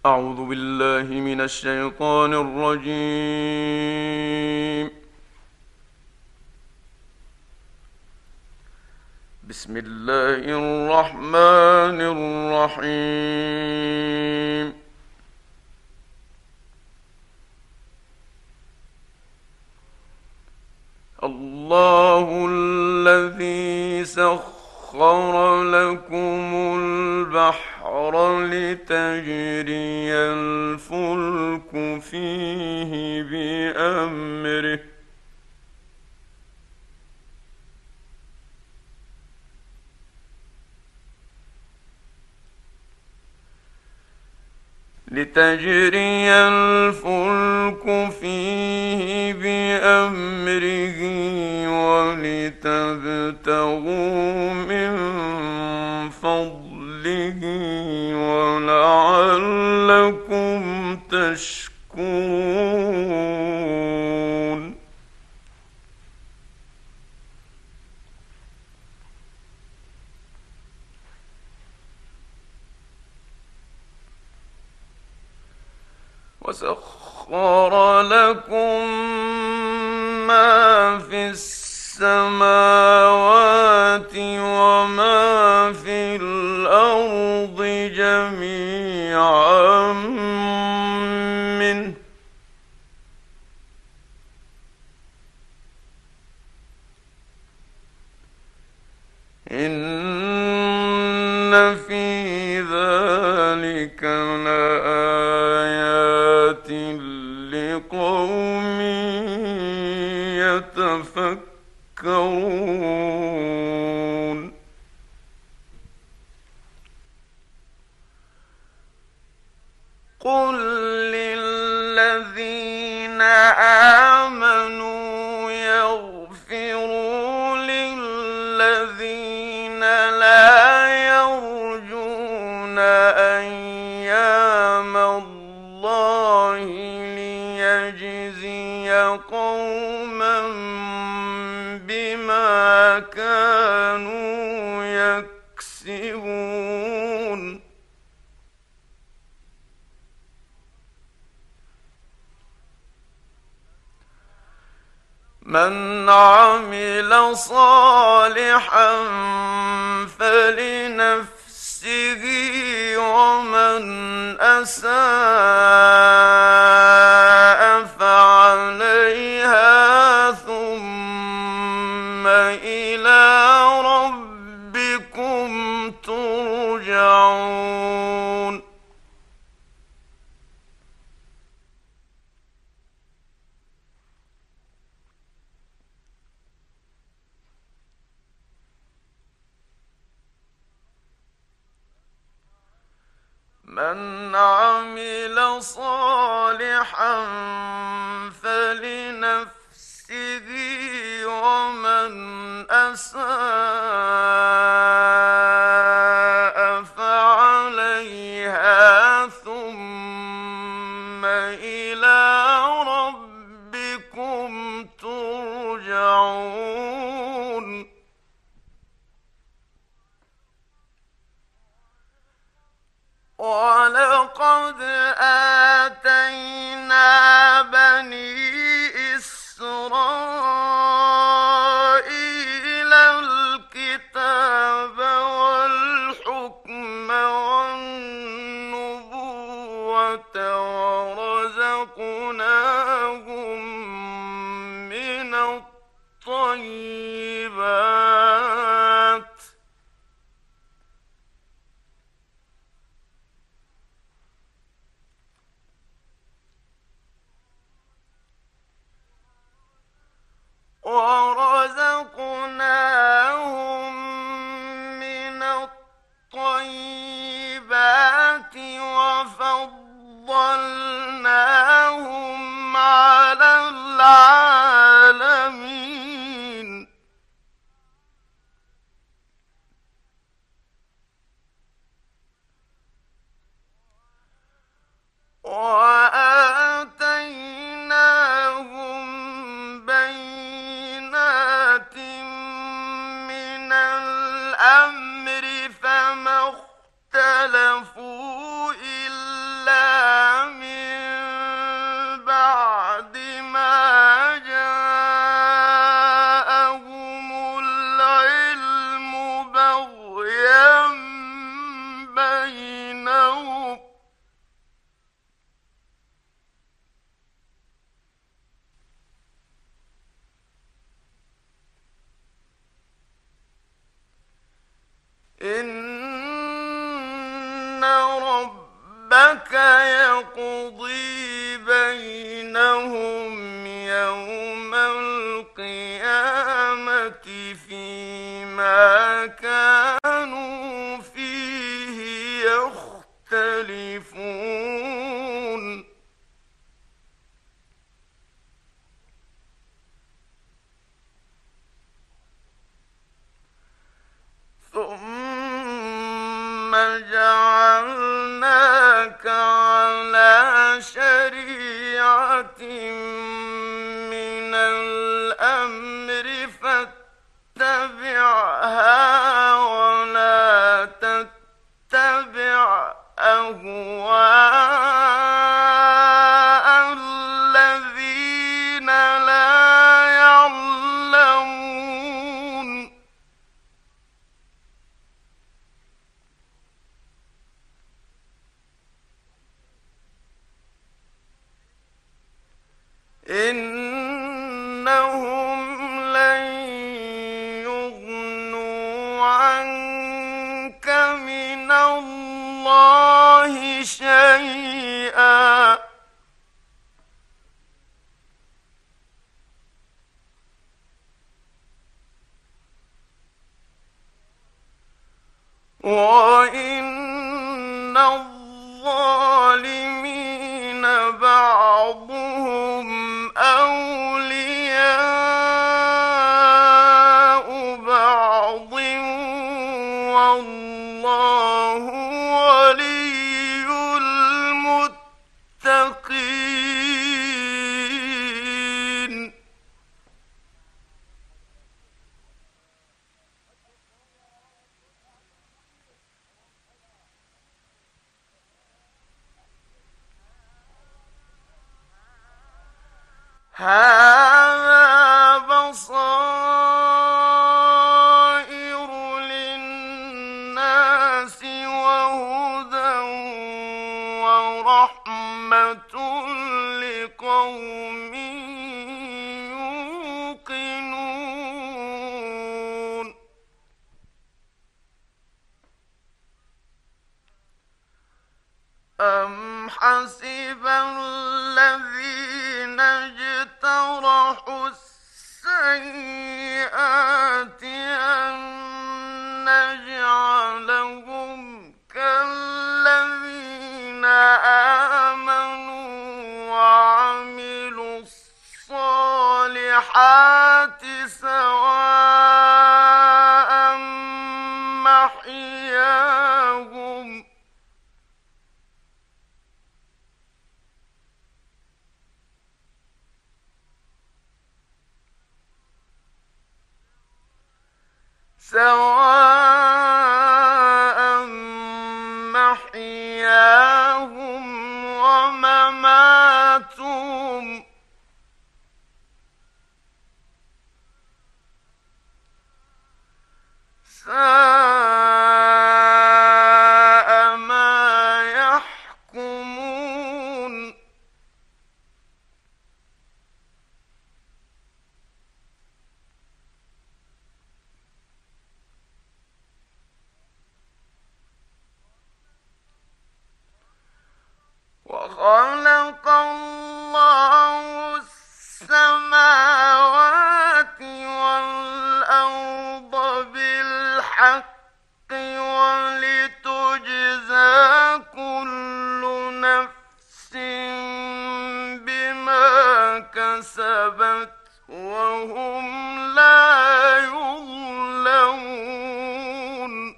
أعوذ بالله من الشيطان الرجيم. بسم الله الرحمن الرحيم. الله الذي سخر لكم البحر لتجري الفلك فيه بأمره ولتبتغوا من فضله ولعلكم تشكرون. وسخر لكم ما في السماوات وما في الأرض جميعا منه إن في ذلك لآيات لقوم يتفكرون. قل للذين آمنوا يغفروا للذين لا يرجون أيام الله ليجزي قوما بما كانوا يكسبون. من عمل صالحا فلنفسه ومن أساء فعليها ثم إلى ربكم ترجعون. من عمل صالحا فلنفسه ومن أساء فعليها ثم إلى ربكم ترجعون. ولقد آتينا بني إسرائيل الكتاب والحكم والنبوة ورزقناهم من الطيبات وفضلناهم على ربك يقضي بينهم يوم القيامة فيما كانوا فيه يختلفون ثم جعلناك على شريعة من الأمر فاتبعها ولا تتبع أهواء الذين لا يعلمون إنهم لن يغنوا عنك من الله شيئا وإن الظالمين بعضهم أولياء بعض والله ولي المتقين هذا بصائر للناس وهدى ورحمة لقوم يوقنون أم حسب الذين اجترحوا السيئات أن نجعلهم كالذين آمنوا وعملوا الصالحات سواء محياهم ومماتهم ساء ما يحكمون وخلق الله السماوات والأرض بالحق ولتجزى كل نفس بما كسبت وهم لا يظلمون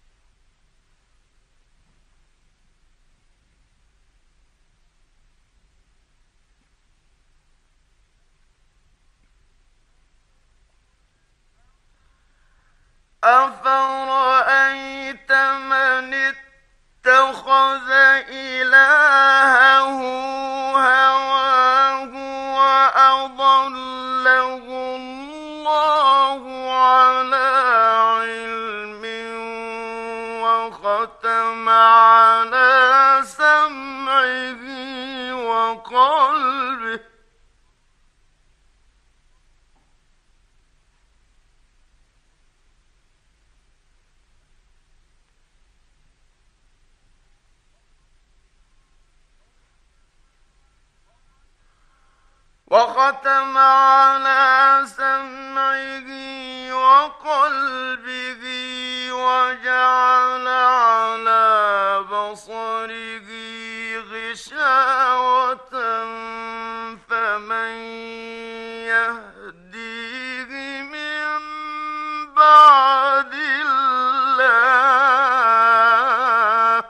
أفرأيت من اتخذ إلهه هواه وأضله الله على علم وختم على سمعه وقلبه وختم على سمعه وقلبه وجعل على بصره غشاوة فمن يهديه من بعد الله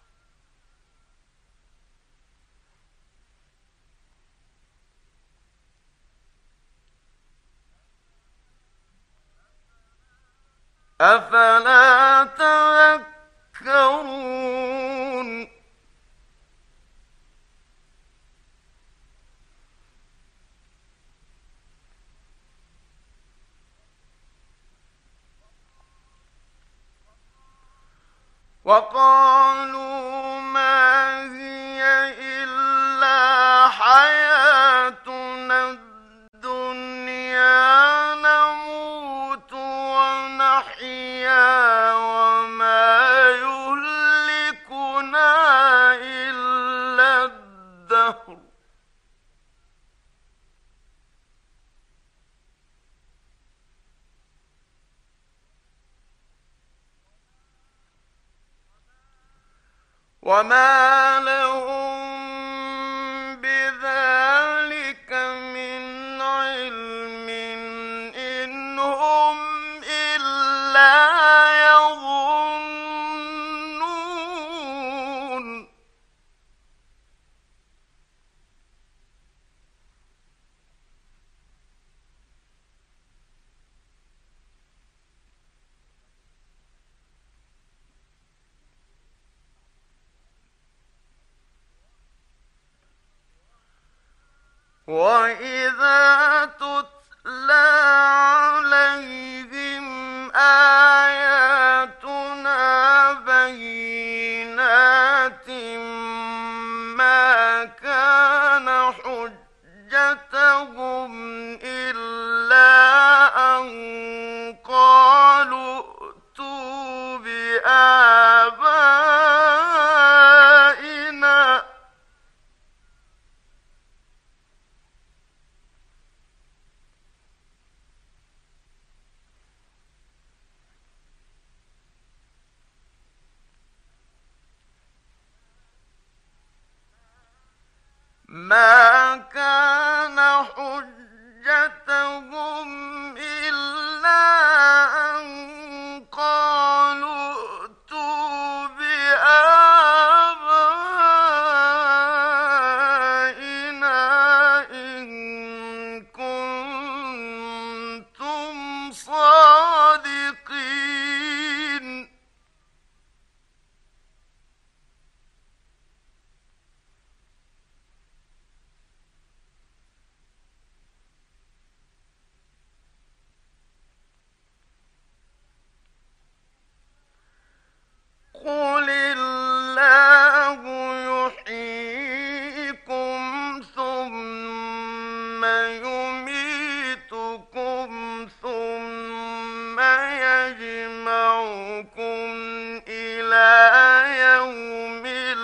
أفلا تذكرون وقالوا ما هي إلا حياتنا الدنيا نموت ونحيا وما يهلكنا إلا الدهر وما لهم بذلك من علم إن هم إلا يظنون وإذا تتلى عليهم آياتنا بينات ما كان حجتهم إلا أن قالوا ائتوا بآبائنا ما كان حجتهم إلا أن قالوا ائتوا بآبائنا إن كنتم صادقين قل الله يحييكم ثم يميتكم ثم يجمعكم إلى يوم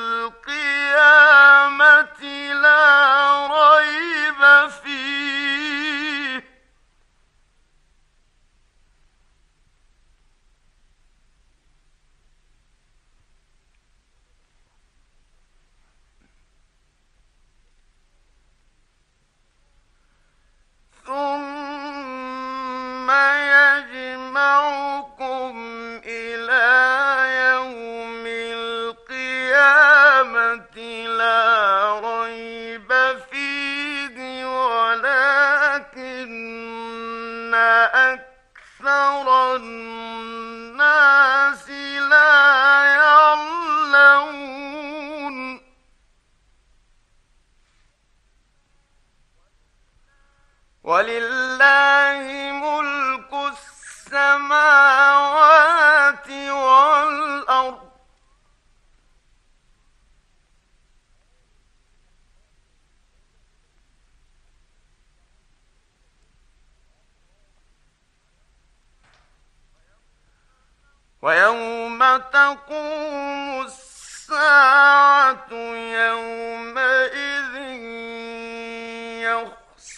القيامة لا ريب فيه ثم يجمعكم إلى يوم القيامة لا ريب فيه ولكن أكثر الناس لا يعلمون ولله ملك السماوات والأرض ويوم تقوم الساعة يومئذ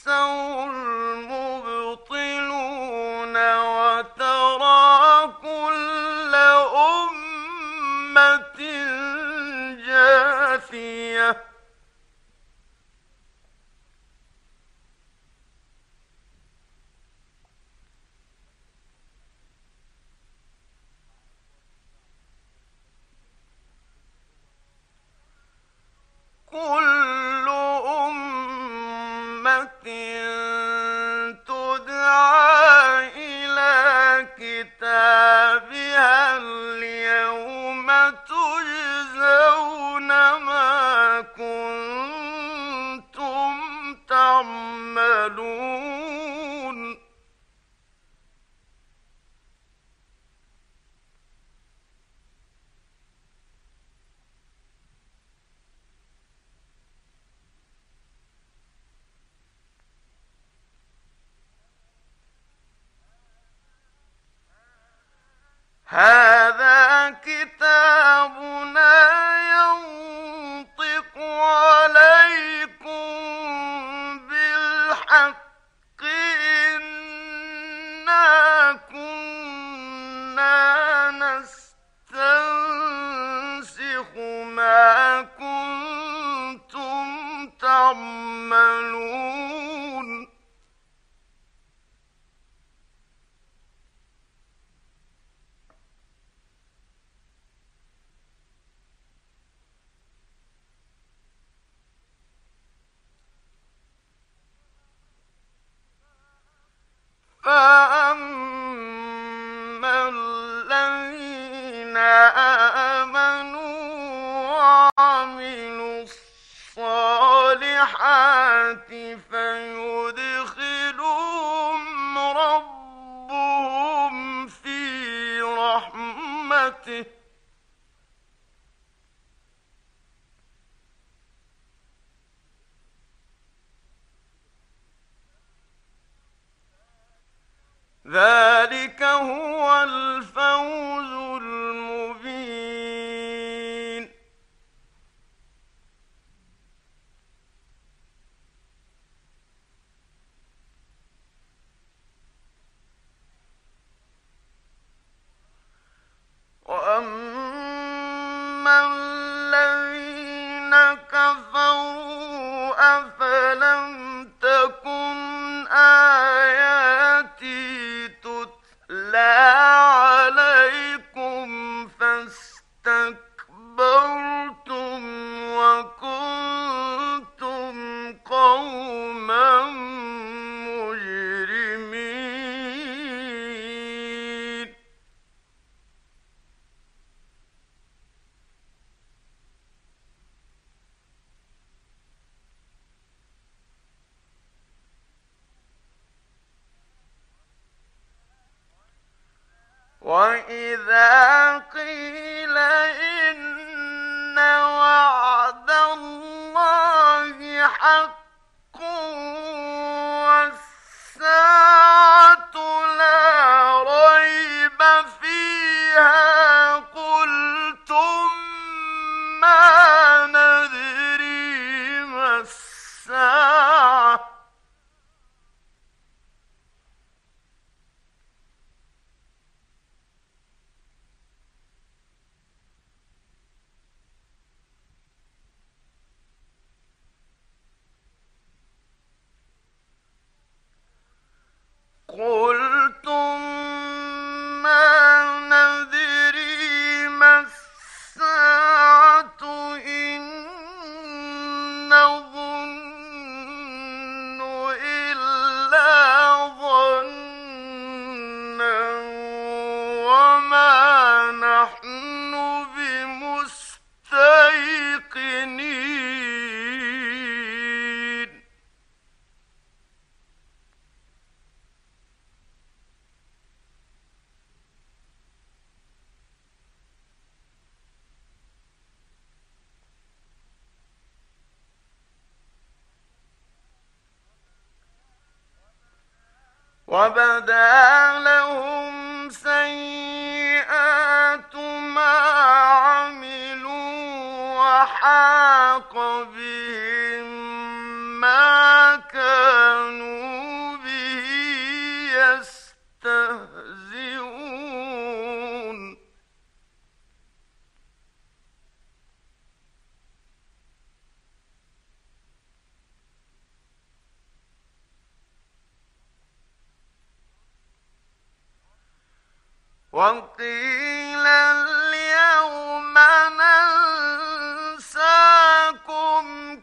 كل أمة تدعى إلى كتابها اليوم تجزون ما كنتم تعملون. هذا كتابنا ينطق عليكم بالحق إنا كنا نستنسخ ما كنتم تعملون. فأما الذين آمنوا وعملوا الصالحات فيدخلهم ربهم في رحمته ذلك هو الفوز المبين. وأما الذين كفروا أفلم تكن آياتي تتلى عليكم فاستكبرتم وكنتم قوما مجرمين. وإذا قيل إن وعد الله حق والساعة لا ريب فيها قلتم ما ندري ما الساعة قلتم ما ندري ما الساعة إن نظن إلا ظنا وما نحن بمستيقنين. وبدا لهم سيئات ما عملوا وحاق بهم ما كانوا به يستهزئون. وقيل اليوم ننساكم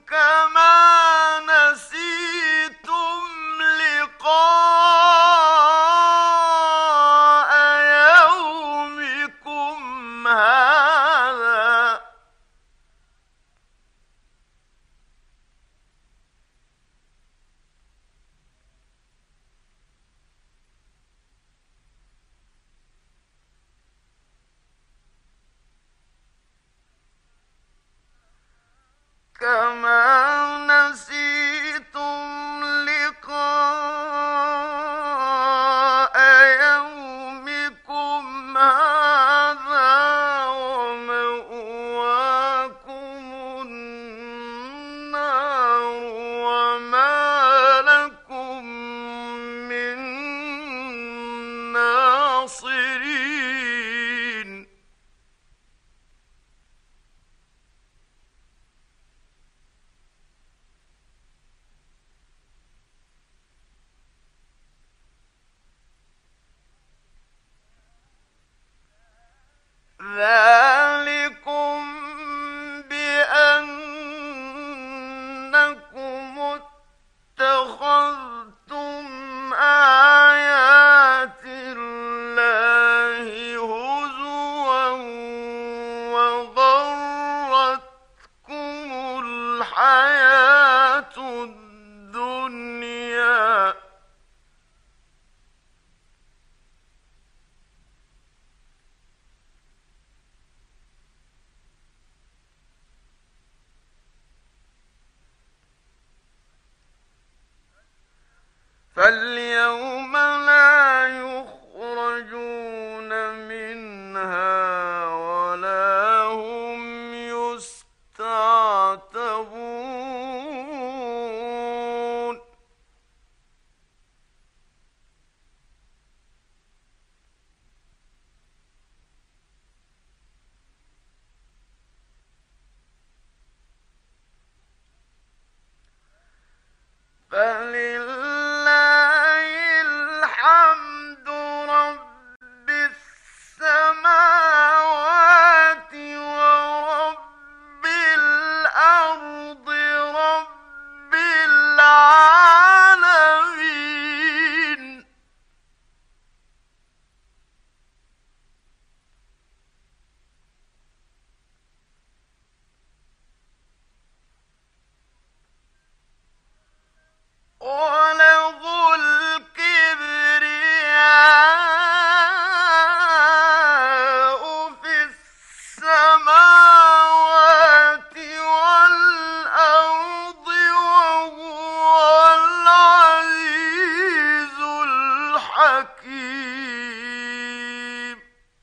كما نسيتم لقاء يومكم هذا ومأواكم النار وما لكم من ناصرين. ذلكم بأنكم اتخذتم آيات الله هزوا وغرتكم الحياة الدنيا فاليوم لا يخرجون منها ولا هم يستعتبون. فلله الحمد رب السماوات ورب الأرض رب العالمين. وله الكبرياء في السماوات والأرض وهو العزيز الحكيم.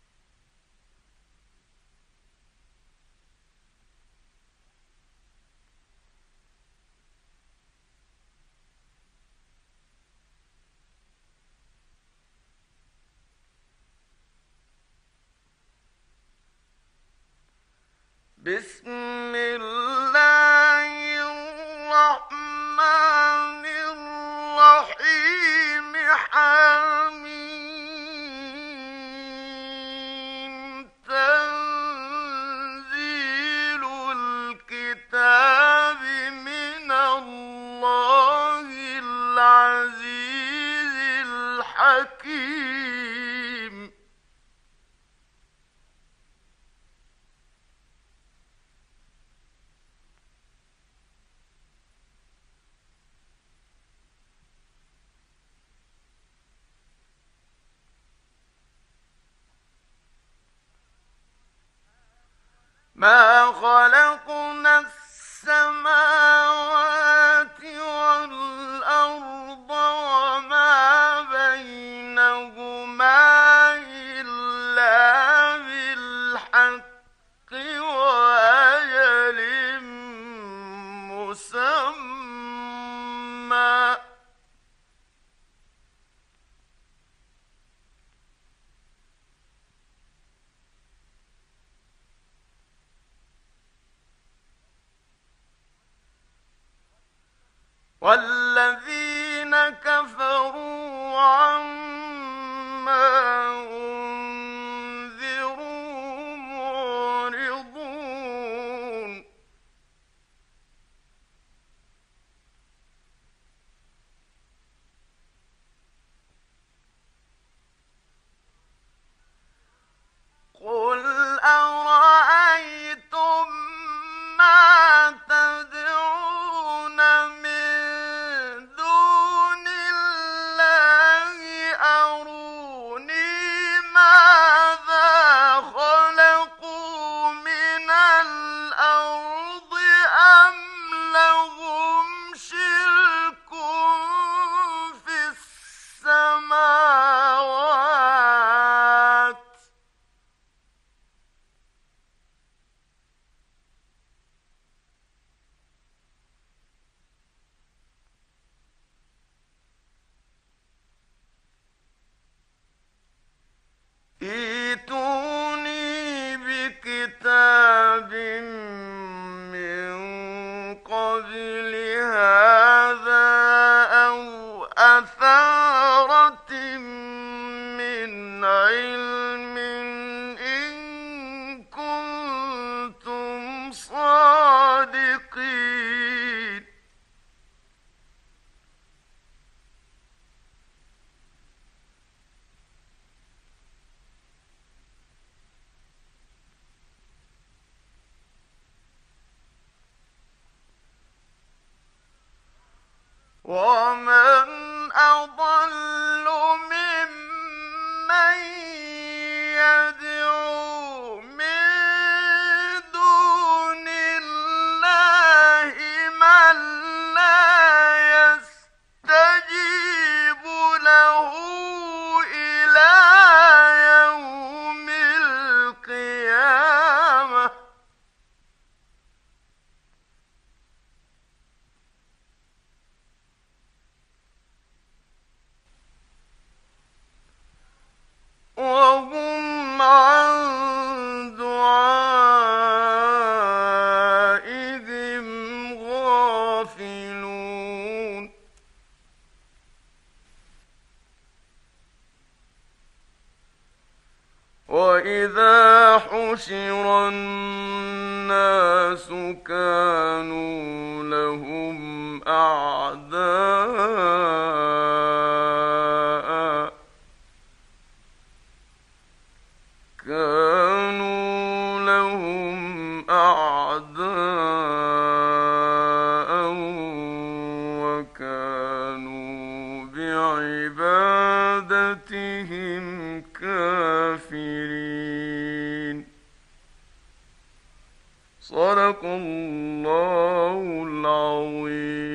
بسم الله الرحمن الرحيم حميم تنزيل الكتاب من الله العزيز الحكيم. ما خلقنا السماوات والأرض وما بينهما إلا بالحق وأجل مسمى. قبل هذا أو أثارة من علم إن كنتم صادقين. ومن أضل ممن يدعو من دون الله من لا يستجيب له إلى يوم القيامة. وهم عن دعائهم غافلون. وإذا حشر الناس كانوا لهم أعداء وكانوا بعبادتهم كافرين. صدق الله العظيم.